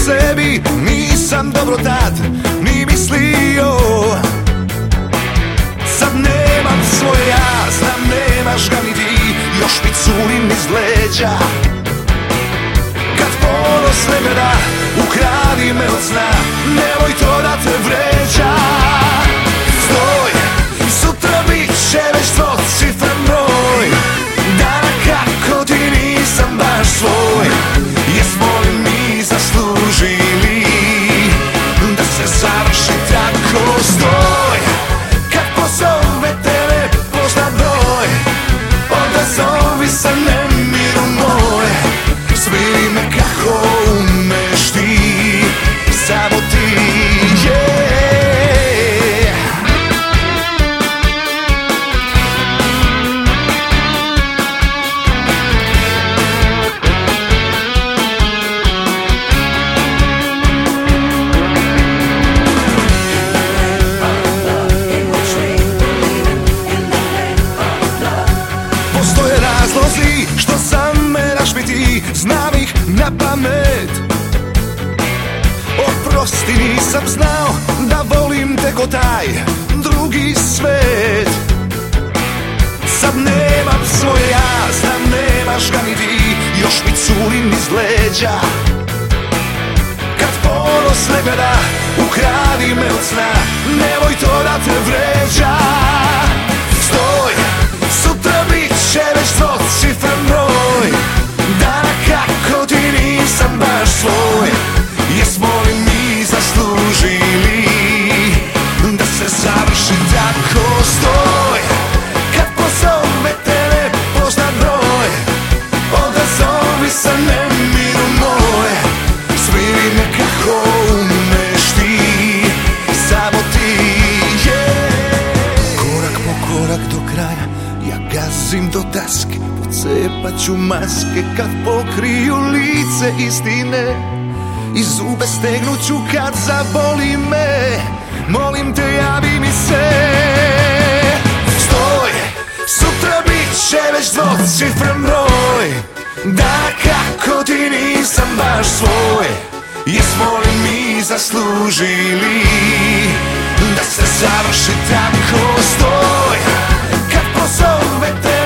sebi nisam dobro tad ni mislio. Sad nemam svoje ja, znam nemaš ga ni ti, još mi curim iz leđa. Kad ponos ne gleda, ukradi me od sna, nemoj to da te vređa. Stoj, sutra bit će već dvocifren broj dana kako ti nisam baš svoj. Jesmo li mi zaslužili da se završi tako? Stoj, kad pozove te nepoznan broj, odazovi se nemiru moj. Sviri me kako umeš ti, samo ti, yeah. Postoje razlozi što zameraš mi ti, znam ih na pamet. Oprosti, nisam znao da volim te ko taj drugi svet. Sad nemam svoje ja, znam nemaš ga ni ti, još mi curim iz leđa. Kad ponos ne gleda, ukradi me od sna, nemoj to da te vređa. Stoj, sutra bit će već dvocifren broj dana kako ti nisam baš svoj. Jesmo li mi zaslužili da se završi tako? Stoj, kad pozove te nepoznan broj, odazovi se nemiru moj. Sviri me kako umeš ti, samo ti, yeah. Korak po korak do kraja, ja gazim do daske, pocepat ću maske kad pokriju lice istine. I zube stegnut ću kad zaboli me, molim te javi mi se. Stoj, sutra bit će već dvocifren broj dana kako ti nisam baš svoj. Jesmo li mi zaslužili da se završi tako? Stoj, kad pozove te